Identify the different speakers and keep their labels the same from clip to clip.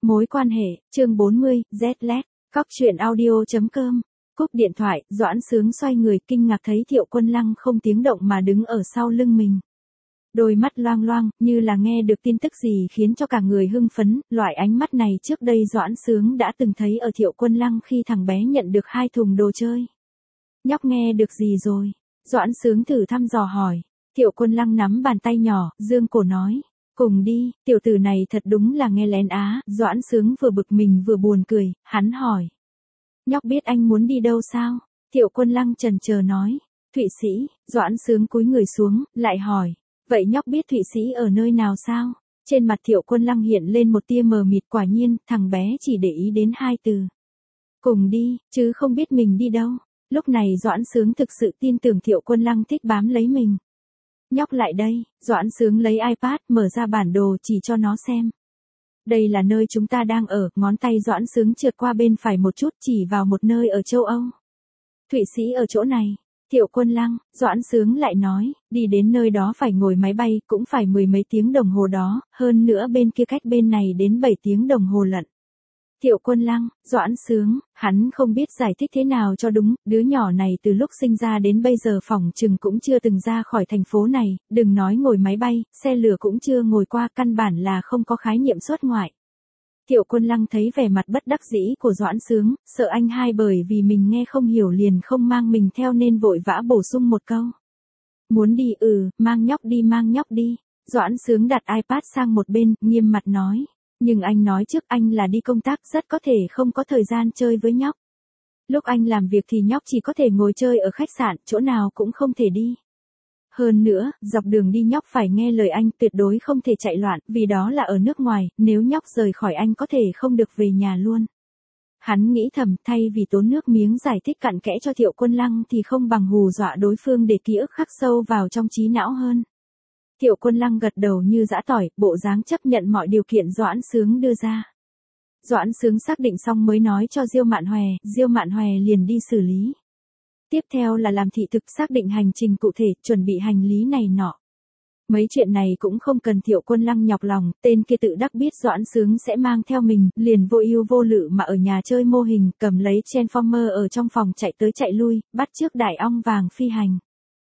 Speaker 1: Mối quan hệ, chương 40, Zlet, Cóc truyện audio.com. Cúp điện thoại, Doãn Sướng xoay người kinh ngạc thấy Thiệu Quân Lăng không tiếng động mà đứng ở sau lưng mình. Đôi mắt loang loang, như là nghe được tin tức gì khiến cho cả người hưng phấn, loại ánh mắt này trước đây Doãn Sướng đã từng thấy ở Thiệu Quân Lăng khi thằng bé nhận được 2 thùng đồ chơi. Nhóc nghe được gì rồi? Doãn Sướng thử thăm dò hỏi. Thiệu Quân Lăng nắm bàn tay nhỏ, dương cổ nói. Cùng đi, tiểu tử này thật đúng là nghe lén á. Doãn Sướng vừa bực mình vừa buồn cười, hắn hỏi. Nhóc biết anh muốn đi đâu sao? Thiệu Quân Lăng chần chờ nói. Thụy Sĩ. Doãn Sướng cúi người xuống, lại hỏi. Vậy nhóc biết Thụy Sĩ ở nơi nào sao? Trên mặt Thiệu Quân Lăng hiện lên một tia mờ mịt, quả nhiên, thằng bé chỉ để ý đến 2 từ. Cùng đi, chứ không biết mình đi đâu. Lúc này Doãn Sướng thực sự tin tưởng Thiệu Quân Lăng thích bám lấy mình. Nhóc lại đây, Doãn Sướng lấy iPad mở ra bản đồ chỉ cho nó xem. Đây là nơi chúng ta đang ở, ngón tay Doãn Sướng trượt qua bên phải một chút chỉ vào một nơi ở châu Âu. Thụy Sĩ ở chỗ này. Thiệu Quân Lăng, Doãn Sướng lại nói, đi đến nơi đó phải ngồi máy bay, cũng phải 10 mấy tiếng đồng hồ đó, hơn nữa bên kia cách bên này đến 7 tiếng đồng hồ lận. Thiệu Quân Lăng, Doãn Sướng, hắn không biết giải thích thế nào cho đúng, đứa nhỏ này từ lúc sinh ra đến bây giờ phỏng chừng cũng chưa từng ra khỏi thành phố này, đừng nói ngồi máy bay, xe lửa cũng chưa ngồi qua, căn bản là không có khái niệm xuất ngoại. Thiệu Quân Lăng thấy vẻ mặt bất đắc dĩ của Doãn Sướng, sợ anh hai bởi vì mình nghe không hiểu liền không mang mình theo nên vội vã bổ sung một câu. Muốn đi mang nhóc đi. Doãn Sướng đặt iPad sang một bên, nghiêm mặt nói. Nhưng anh nói trước anh là đi công tác, rất có thể không có thời gian chơi với nhóc. Lúc anh làm việc thì nhóc chỉ có thể ngồi chơi ở khách sạn, chỗ nào cũng không thể đi. Hơn nữa, dọc đường đi nhóc phải nghe lời anh, tuyệt đối không thể chạy loạn, vì đó là ở nước ngoài, nếu nhóc rời khỏi anh có thể không được về nhà luôn. Hắn nghĩ thầm, thay vì tốn nước miếng giải thích cặn kẽ cho Thiệu Quân Lăng thì không bằng hù dọa đối phương để ký ức khắc sâu vào trong trí não hơn. Thiệu Quân Lăng gật đầu như giã tỏi, bộ dáng chấp nhận mọi điều kiện Doãn Sướng đưa ra. Doãn Sướng xác định xong mới nói cho Diêu Mạn Hòe liền đi xử lý. Tiếp theo là làm thị thực, xác định hành trình cụ thể, chuẩn bị hành lý này nọ. Mấy chuyện này cũng không cần Thiệu Quân Lăng nhọc lòng, tên kia tự đắc biết Doãn Sướng sẽ mang theo mình, liền vô ưu vô lự mà ở nhà chơi mô hình, cầm lấy Transformer ở trong phòng chạy tới chạy lui, bắt chước đại ong vàng phi hành.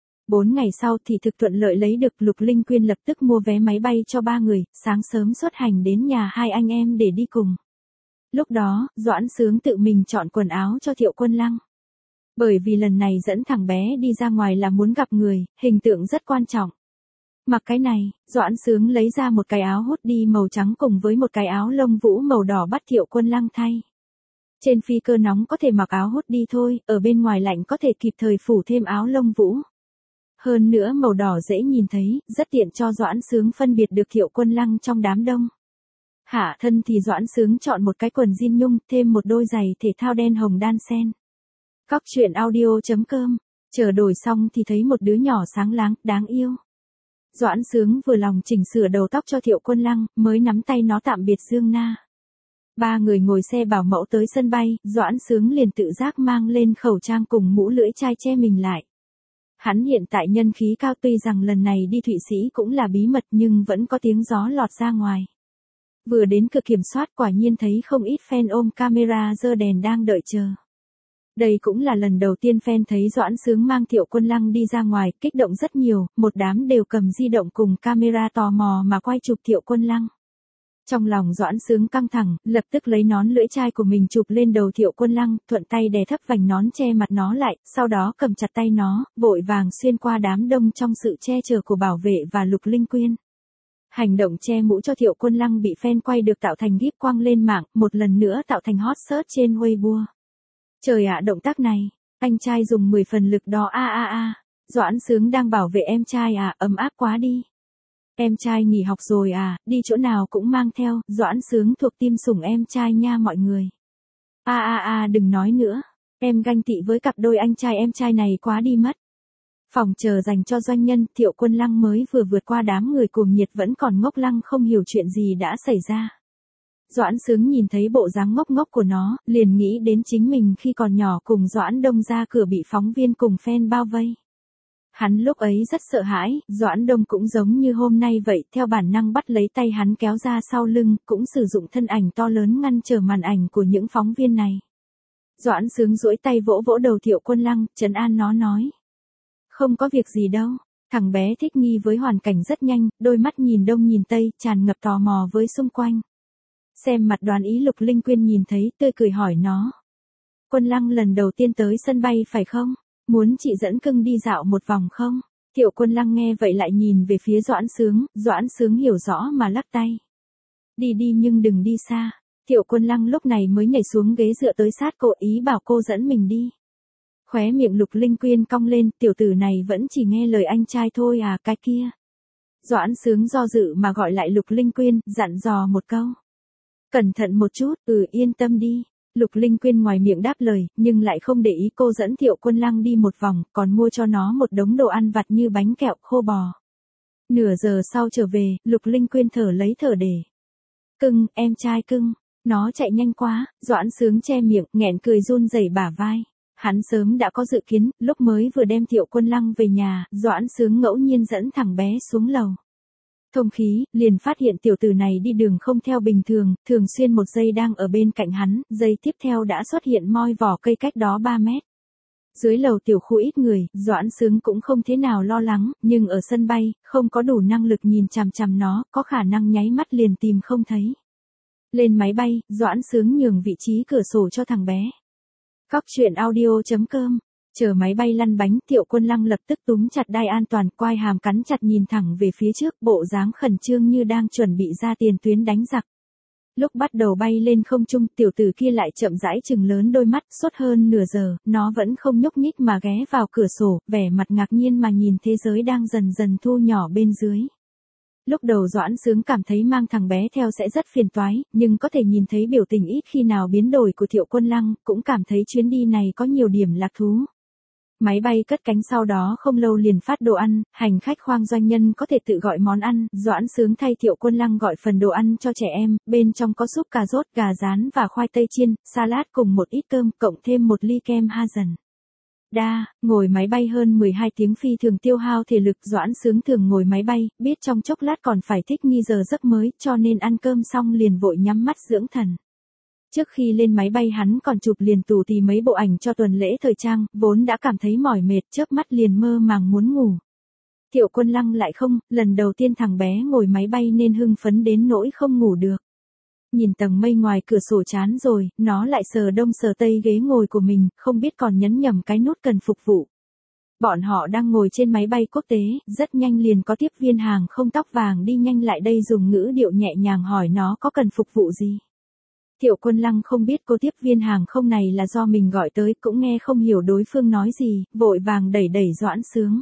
Speaker 1: 4 ngày sau thì thực thuận lợi lấy được, Lục Linh Quyên lập tức mua vé máy bay cho 3 người, sáng sớm xuất hành đến nhà 2 anh em để đi cùng. Lúc đó, Doãn Sướng tự mình chọn quần áo cho Thiệu Quân Lăng. Bởi vì lần này dẫn thằng bé đi ra ngoài là muốn gặp người, hình tượng rất quan trọng. Mặc cái này, Doãn Sướng lấy ra một cái áo hoodie màu trắng cùng với một cái áo lông vũ màu đỏ bắt Thiệu Quân Lăng thay. Trên phi cơ nóng có thể mặc áo hoodie thôi, ở bên ngoài lạnh có thể kịp thời phủ thêm áo lông vũ. Hơn nữa màu đỏ dễ nhìn thấy, rất tiện cho Doãn Sướng phân biệt được Thiệu Quân Lăng trong đám đông. Hạ thân thì Doãn Sướng chọn một cái quần jean nhung, thêm một đôi giày thể thao đen hồng đan sen. Cóc truyện audio.com. Chờ đổi xong thì thấy một đứa nhỏ sáng láng, đáng yêu. Doãn Sướng vừa lòng chỉnh sửa đầu tóc cho Thiệu Quân Lăng, mới nắm tay nó tạm biệt Dương Na. 3 người ngồi xe bảo mẫu tới sân bay, Doãn Sướng liền tự giác mang lên khẩu trang cùng mũ lưỡi chai che mình lại. Hắn hiện tại nhân khí cao, tuy rằng lần này đi Thụy Sĩ cũng là bí mật nhưng vẫn có tiếng gió lọt ra ngoài. Vừa đến cửa kiểm soát quả nhiên thấy không ít fan ôm camera giơ đèn đang đợi chờ. Đây cũng là lần đầu tiên fan thấy Doãn Sướng mang Thiệu Quân Lăng đi ra ngoài, kích động rất nhiều, một đám đều cầm di động cùng camera tò mò mà quay chụp Thiệu Quân Lăng. Trong lòng Doãn Sướng căng thẳng, lập tức lấy nón lưỡi chai của mình chụp lên đầu Thiệu Quân Lăng, thuận tay đè thấp vành nón che mặt nó lại, sau đó cầm chặt tay nó, vội vàng xuyên qua đám đông trong sự che chở của bảo vệ và Lục Linh Quyên. Hành động che mũ cho Thiệu Quân Lăng bị fan quay được tạo thành gif quăng lên mạng, một lần nữa tạo thành hot search trên Weibo. Trời ạ, động tác này, anh trai dùng 10 phần lực đó Doãn Sướng đang bảo vệ em trai ấm áp quá đi. Em trai nghỉ học rồi đi chỗ nào cũng mang theo, Doãn Sướng thuộc team sủng em trai nha mọi người. Đừng nói nữa, em ganh tị với cặp đôi anh trai em trai này quá đi mất. Phòng chờ dành cho doanh nhân, Thiệu Quân Lăng mới vừa vượt qua đám người cuồng nhiệt vẫn còn ngốc lăng không hiểu chuyện gì đã xảy ra. Doãn Sướng nhìn thấy bộ dáng ngốc ngốc của nó, liền nghĩ đến chính mình khi còn nhỏ cùng Doãn Đông ra cửa bị phóng viên cùng fan bao vây. Hắn lúc ấy rất sợ hãi, Doãn Đông cũng giống như hôm nay vậy, theo bản năng bắt lấy tay hắn kéo ra sau lưng, cũng sử dụng thân ảnh to lớn ngăn trở màn ảnh của những phóng viên này. Doãn Sướng duỗi tay vỗ vỗ đầu Thiệu Quân Lăng, trấn an nó nói. Không có việc gì đâu, thằng bé thích nghi với hoàn cảnh rất nhanh, đôi mắt nhìn đông nhìn tây, tràn ngập tò mò với xung quanh. Xem mặt Đoán Ý Lục Linh Quyên nhìn thấy, tươi cười hỏi nó. Quân Lăng lần đầu tiên tới sân bay phải không? Muốn chị dẫn cưng đi dạo một vòng không? Thiệu Quân Lăng nghe vậy lại nhìn về phía Doãn Sướng hiểu rõ mà lắc tay. Đi đi nhưng đừng đi xa. Thiệu Quân Lăng lúc này mới nhảy xuống ghế dựa tới sát cô, ý bảo cô dẫn mình đi. Khóe miệng Lục Linh Quyên cong lên, tiểu tử này vẫn chỉ nghe lời anh trai thôi à, cái kia. Doãn Sướng do dự mà gọi lại Lục Linh Quyên, dặn dò một câu. Cẩn thận một chút, yên tâm đi. Lục Linh Quyên ngoài miệng đáp lời, nhưng lại không để ý cô dẫn Thiệu Quân Lăng đi một vòng, còn mua cho nó một đống đồ ăn vặt như bánh kẹo, khô bò. Nửa giờ sau trở về, Lục Linh Quyên thở lấy thở để. Cưng, em trai cưng. Nó chạy nhanh quá, Doãn Sướng che miệng, nghẹn cười run rẩy bả vai. Hắn sớm đã có dự kiến, lúc mới vừa đem Thiệu Quân Lăng về nhà, Doãn Sướng ngẫu nhiên dẫn thằng bé xuống lầu. Thông khí, liền phát hiện tiểu tử này đi đường không theo bình thường, thường xuyên một giây đang ở bên cạnh hắn, giây tiếp theo đã xuất hiện moi vỏ cây cách đó 3 mét. Dưới lầu tiểu khu ít người, Doãn Sướng cũng không thế nào lo lắng, nhưng ở sân bay, không có đủ năng lực nhìn chằm chằm nó, có khả năng nháy mắt liền tìm không thấy. Lên máy bay, Doãn Sướng nhường vị trí cửa sổ cho thằng bé. Cóc truyện audio.com. Chờ máy bay lăn bánh, Thiệu Quân Lăng lập tức túm chặt đai an toàn, quai hàm cắn chặt nhìn thẳng về phía trước, bộ dáng khẩn trương như đang chuẩn bị ra tiền tuyến đánh giặc. Lúc bắt đầu bay lên không trung, tiểu tử kia lại chậm rãi chừng lớn đôi mắt, suốt hơn nửa giờ, nó vẫn không nhúc nhích mà ghé vào cửa sổ, vẻ mặt ngạc nhiên mà nhìn thế giới đang dần dần thu nhỏ bên dưới. Lúc đầu Doãn Sướng cảm thấy mang thằng bé theo sẽ rất phiền toái, nhưng có thể nhìn thấy biểu tình ít khi nào biến đổi của Thiệu Quân Lăng, cũng cảm thấy chuyến đi này có nhiều điểm lạc thú. Máy bay cất cánh sau đó không lâu liền phát đồ ăn, hành khách khoang doanh nhân có thể tự gọi món ăn, Doãn Sướng thay Thiệu Quân Lăng gọi phần đồ ăn cho trẻ em, bên trong có súp cà rốt, gà rán và khoai tây chiên, salad cùng một ít cơm, cộng thêm một ly kem Hazen. Ngồi máy bay hơn 12 tiếng phi thường tiêu hao thể lực, Doãn Sướng thường ngồi máy bay, biết trong chốc lát còn phải thích nghi giờ giấc mới, cho nên ăn cơm xong liền vội nhắm mắt dưỡng thần. Trước khi lên máy bay hắn còn chụp liền tù tì mấy bộ ảnh cho tuần lễ thời trang, vốn đã cảm thấy mỏi mệt, chớp mắt liền mơ màng muốn ngủ. Thiệu Quân Lăng lại không, lần đầu tiên thằng bé ngồi máy bay nên hưng phấn đến nỗi không ngủ được. Nhìn tầng mây ngoài cửa sổ chán rồi, nó lại sờ đông sờ tây ghế ngồi của mình, không biết còn nhấn nhầm cái nút cần phục vụ. Bọn họ đang ngồi trên máy bay quốc tế, rất nhanh liền có tiếp viên hàng không tóc vàng đi nhanh lại đây dùng ngữ điệu nhẹ nhàng hỏi nó có cần phục vụ gì. Thiệu Quân Lăng không biết cô tiếp viên hàng không này là do mình gọi tới, cũng nghe không hiểu đối phương nói gì, vội vàng đẩy Doãn Sướng.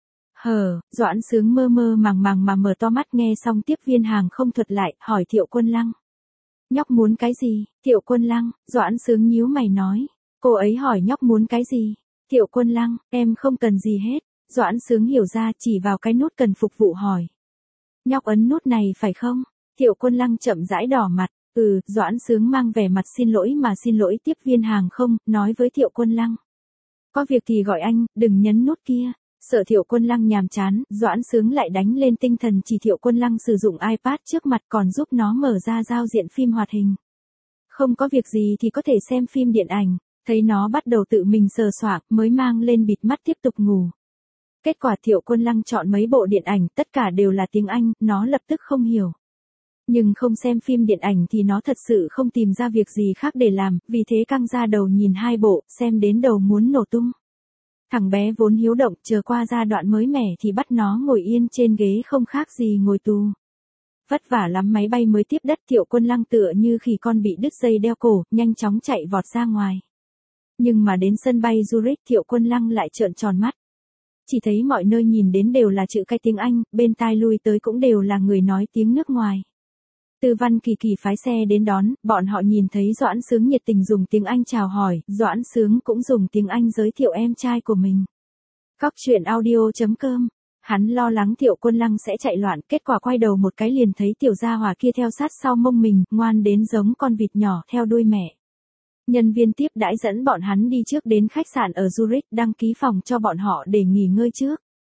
Speaker 1: Doãn Sướng mơ mơ màng màng mà mở to mắt, nghe xong tiếp viên hàng không thuật lại, hỏi Thiệu Quân Lăng. Nhóc muốn cái gì? Thiệu Quân Lăng, Doãn Sướng nhíu mày nói. Cô ấy hỏi nhóc muốn cái gì? Thiệu Quân Lăng, em không cần gì hết. Doãn Sướng hiểu ra, chỉ vào cái nút cần phục vụ hỏi. Nhóc ấn nút này phải không? Thiệu Quân Lăng chậm rãi đỏ mặt. Doãn Sướng mang vẻ mặt xin lỗi tiếp viên hàng không, nói với Thiệu Quân Lăng. Có việc thì gọi anh, đừng nhấn nút kia. Sợ Thiệu Quân Lăng nhàm chán, Doãn Sướng lại đánh lên tinh thần chỉ Thiệu Quân Lăng sử dụng iPad trước mặt, còn giúp nó mở ra giao diện phim hoạt hình. Không có việc gì thì có thể xem phim điện ảnh, thấy nó bắt đầu tự mình sờ soạng, mới mang lên bịt mắt tiếp tục ngủ. Kết quả Thiệu Quân Lăng chọn mấy bộ điện ảnh, tất cả đều là tiếng Anh, nó lập tức không hiểu. Nhưng không xem phim điện ảnh thì nó thật sự không tìm ra việc gì khác để làm, vì thế căng ra đầu nhìn hai bộ, xem đến đầu muốn nổ tung. Thằng bé vốn hiếu động, chờ qua giai đoạn mới mẻ thì bắt nó ngồi yên trên ghế không khác gì ngồi tù. Vất vả lắm máy bay mới tiếp đất, Thiệu Quân Lăng tựa như khỉ con bị đứt dây đeo cổ, nhanh chóng chạy vọt ra ngoài. Nhưng mà đến sân bay Zurich, Thiệu Quân Lăng lại trợn tròn mắt. Chỉ thấy mọi nơi nhìn đến đều là chữ cái tiếng Anh, bên tai lui tới cũng đều là người nói tiếng nước ngoài. Tư Văn Kỳ Kỳ phái xe đến đón, bọn họ nhìn thấy Doãn Sướng nhiệt tình dùng tiếng Anh chào hỏi, Doãn Sướng cũng dùng tiếng Anh giới thiệu em trai của mình. Cóc truyện audio.com. Hắn lo lắng Thiệu Quân Lăng sẽ chạy loạn, kết quả quay đầu một cái liền thấy tiểu gia hỏa kia theo sát sau mông mình, ngoan đến giống con vịt nhỏ theo đuôi mẹ. Nhân viên tiếp đãi dẫn bọn hắn đi trước đến khách sạn ở Zurich, đăng ký phòng cho bọn họ để nghỉ ngơi trước.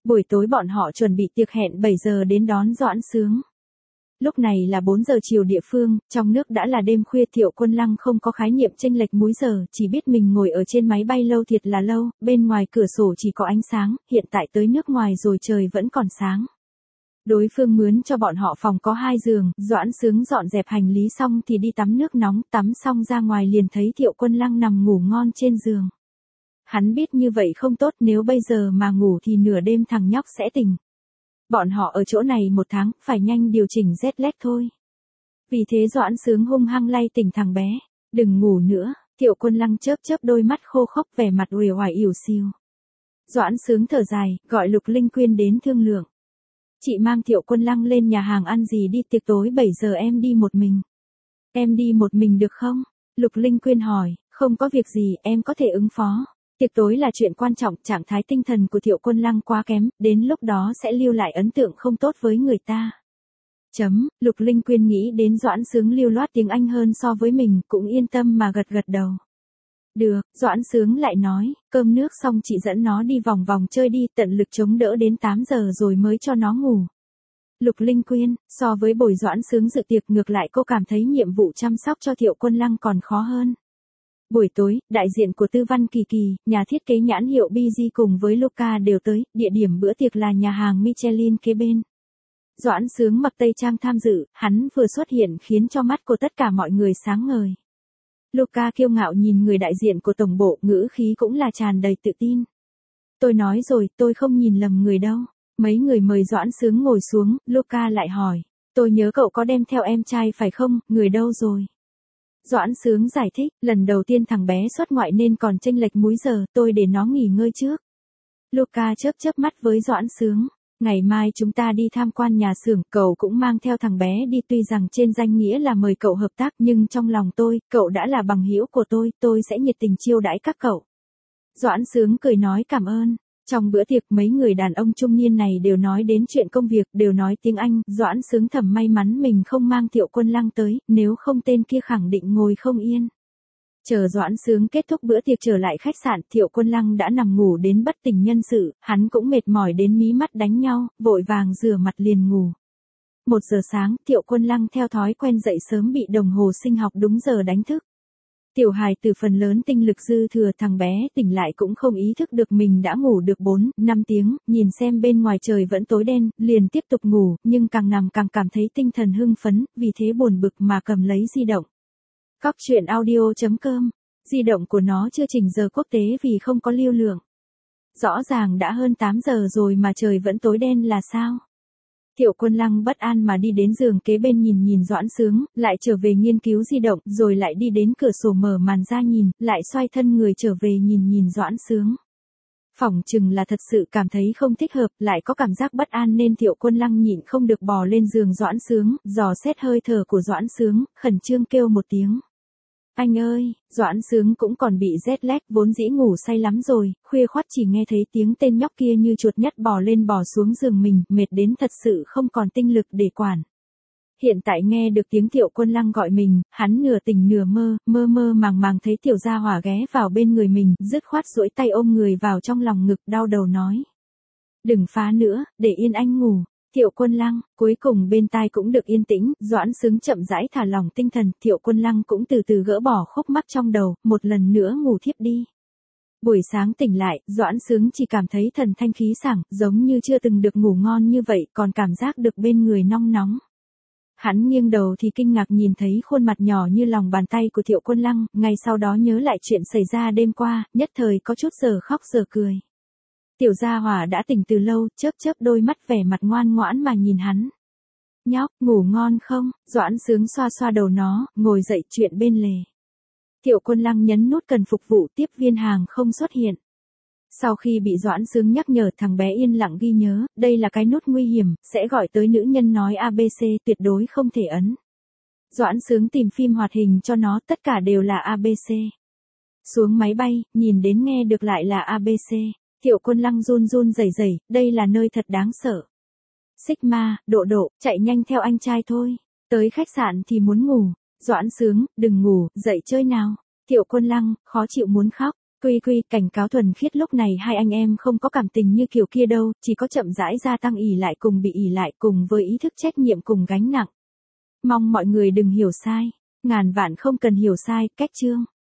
Speaker 1: Buổi tối bọn họ chuẩn bị tiệc hẹn 7 giờ đến đón Doãn Sướng. Lúc này là 4 giờ chiều địa phương, trong nước đã là đêm khuya. Thiệu Quân Lăng không có khái niệm chênh lệch múi giờ, chỉ biết mình ngồi ở trên máy bay lâu thiệt là lâu, bên ngoài cửa sổ chỉ có ánh sáng, hiện tại tới nước ngoài rồi trời vẫn còn sáng. Đối phương mướn cho bọn họ phòng có 2 giường, Doãn Sướng dọn dẹp hành lý xong thì đi tắm nước nóng, tắm xong ra ngoài liền thấy Thiệu Quân Lăng nằm ngủ ngon trên giường. Hắn biết như vậy không tốt, nếu bây giờ mà ngủ thì nửa đêm thằng nhóc sẽ tỉnh. Bọn họ ở chỗ này 1 tháng, phải nhanh điều chỉnh jet lag thôi. Vì thế Doãn Sướng hung hăng lay tỉnh thằng bé. Đừng ngủ nữa. Thiệu Quân Lăng chớp chớp đôi mắt khô khốc, vẻ mặt uể oải ỉu xìu. Doãn Sướng thở dài, gọi Lục Linh Quyên đến thương lượng. Chị mang Thiệu Quân Lăng lên nhà hàng ăn gì đi, tiệc tối 7 giờ em đi một mình. Em đi một mình được không? Lục Linh Quyên hỏi. Không có việc gì, em có thể ứng phó. Tiệc tối là chuyện quan trọng, trạng thái tinh thần của Thiệu Quân Lăng quá kém, đến lúc đó sẽ lưu lại ấn tượng không tốt với người ta. Lục Linh Quyên nghĩ đến Doãn Sướng lưu loát tiếng Anh hơn so với mình, cũng yên tâm mà gật gật đầu. Được, Doãn Sướng lại nói, cơm nước xong chị dẫn nó đi vòng vòng chơi đi, tận lực chống đỡ đến 8 giờ rồi mới cho nó ngủ. Lục Linh Quyên, so với buổi Doãn Sướng dự tiệc, ngược lại cô cảm thấy nhiệm vụ chăm sóc cho Thiệu Quân Lăng còn khó hơn. Buổi tối, đại diện của Tư Văn Kỳ Kỳ, nhà thiết kế nhãn hiệu BG cùng với Luca đều tới, địa điểm bữa tiệc là nhà hàng Michelin kế bên. Doãn Sướng mặc tây trang tham dự, hắn vừa xuất hiện khiến cho mắt của tất cả mọi người sáng ngời. Luca kiêu ngạo nhìn người đại diện của tổng bộ, ngữ khí cũng là tràn đầy tự tin. Tôi nói rồi, tôi không nhìn lầm người đâu. Mấy người mời Doãn Sướng ngồi xuống, Luca lại hỏi. Tôi nhớ cậu có đem theo em trai phải không, người đâu rồi? Doãn Sướng giải thích, lần đầu tiên thằng bé xuất ngoại nên còn chênh lệch múi giờ, tôi để nó nghỉ ngơi trước. Luca chớp chớp mắt với Doãn Sướng. Ngày mai chúng ta đi tham quan nhà xưởng, cậu cũng mang theo thằng bé đi, tuy rằng trên danh nghĩa là mời cậu hợp tác nhưng trong lòng tôi, cậu đã là bằng hữu của tôi sẽ nhiệt tình chiêu đãi các cậu. Doãn Sướng cười nói cảm ơn. Trong bữa tiệc mấy người đàn ông trung niên này đều nói đến chuyện công việc, đều nói tiếng Anh, Doãn Sướng thầm may mắn mình không mang Thiệu Quân Lăng tới, nếu không tên kia khẳng định ngồi không yên. Chờ Doãn Sướng kết thúc bữa tiệc trở lại khách sạn, Thiệu Quân Lăng đã nằm ngủ đến bất tỉnh nhân sự, hắn cũng mệt mỏi đến mí mắt đánh nhau, vội vàng rửa mặt liền ngủ. 1 giờ sáng, Thiệu Quân Lăng theo thói quen dậy sớm bị đồng hồ sinh học đúng giờ đánh thức. Tiểu hài từ phần lớn tinh lực dư thừa, thằng bé tỉnh lại cũng không ý thức được mình đã ngủ được 4-5 tiếng, nhìn xem bên ngoài trời vẫn tối đen, liền tiếp tục ngủ, nhưng càng nằm càng cảm thấy tinh thần hưng phấn, vì thế buồn bực mà cầm lấy di động. Cóc truyện audio.com, di động của nó chưa chỉnh giờ quốc tế vì không có lưu lượng. Rõ ràng đã hơn 8 giờ rồi mà trời vẫn tối đen là sao? Thiệu Quân Lăng bất an mà đi đến giường kế bên nhìn Doãn Sướng, lại trở về nghiên cứu di động, rồi lại đi đến cửa sổ mở màn ra nhìn, lại xoay thân người trở về nhìn Doãn Sướng. Phỏng chừng là thật sự cảm thấy không thích hợp, lại có cảm giác bất an nên Thiệu Quân Lăng nhịn không được bò lên giường Doãn Sướng, dò xét hơi thở của Doãn Sướng, khẩn trương kêu một tiếng. Anh ơi, Doãn Sướng cũng còn bị jet lag, vốn dĩ ngủ say lắm rồi, khuya khoắt chỉ nghe thấy tiếng tên nhóc kia như chuột nhất bò lên bò xuống giường mình, mệt đến thật sự không còn tinh lực để quản. Hiện tại nghe được tiếng Thiệu Quân Lăng gọi mình, hắn nửa tỉnh nửa mơ màng thấy tiểu gia hỏa ghé vào bên người mình, dứt khoát duỗi tay ôm người vào trong lòng ngực, đau đầu nói. Đừng phá nữa, để yên anh ngủ. Thiệu Quân Lăng, cuối cùng bên tai cũng được yên tĩnh, Doãn Sướng chậm rãi thả lỏng tinh thần, Thiệu Quân Lăng cũng từ từ gỡ bỏ khúc mắc trong đầu, một lần nữa ngủ thiếp đi. Buổi sáng tỉnh lại, Doãn Sướng chỉ cảm thấy thần thanh khí sảng, giống như chưa từng được ngủ ngon như vậy, còn cảm giác được bên người nong nóng. Hắn nghiêng đầu thì kinh ngạc nhìn thấy khuôn mặt nhỏ như lòng bàn tay của Thiệu Quân Lăng, ngay sau đó nhớ lại chuyện xảy ra đêm qua, nhất thời có chút giờ khóc giờ cười. Tiểu gia hỏa đã tỉnh từ lâu, chớp chớp đôi mắt vẻ mặt ngoan ngoãn mà nhìn hắn. Nhóc, ngủ ngon không? Doãn Sướng xoa xoa đầu nó, ngồi dậy chuyện bên lề. Thiệu Quân Lăng nhấn nút cần phục vụ, tiếp viên hàng không xuất hiện. Sau khi bị Doãn Sướng nhắc nhở, thằng bé yên lặng ghi nhớ, đây là cái nút nguy hiểm, sẽ gọi tới nữ nhân nói ABC, tuyệt đối không thể ấn. Doãn Sướng tìm phim hoạt hình cho nó, tất cả đều là ABC. Xuống máy bay, nhìn đến nghe được lại là ABC. Thiệu Quân Lăng run run rẩy rẩy, đây là nơi thật đáng sợ. Sigma, Độ, chạy nhanh theo anh trai thôi. Tới khách sạn thì muốn ngủ. Doãn Sướng, đừng ngủ, dậy chơi nào. Thiệu Quân Lăng, khó chịu muốn khóc. Quy quy, cảnh cáo thuần khiết lúc này hai anh em không có cảm tình như kiểu kia đâu, chỉ có chậm rãi gia tăng ỷ lại cùng bị ỷ lại cùng với ý thức trách nhiệm cùng gánh nặng. Mong mọi người đừng hiểu sai. Ngàn vạn không cần hiểu sai, cách chương.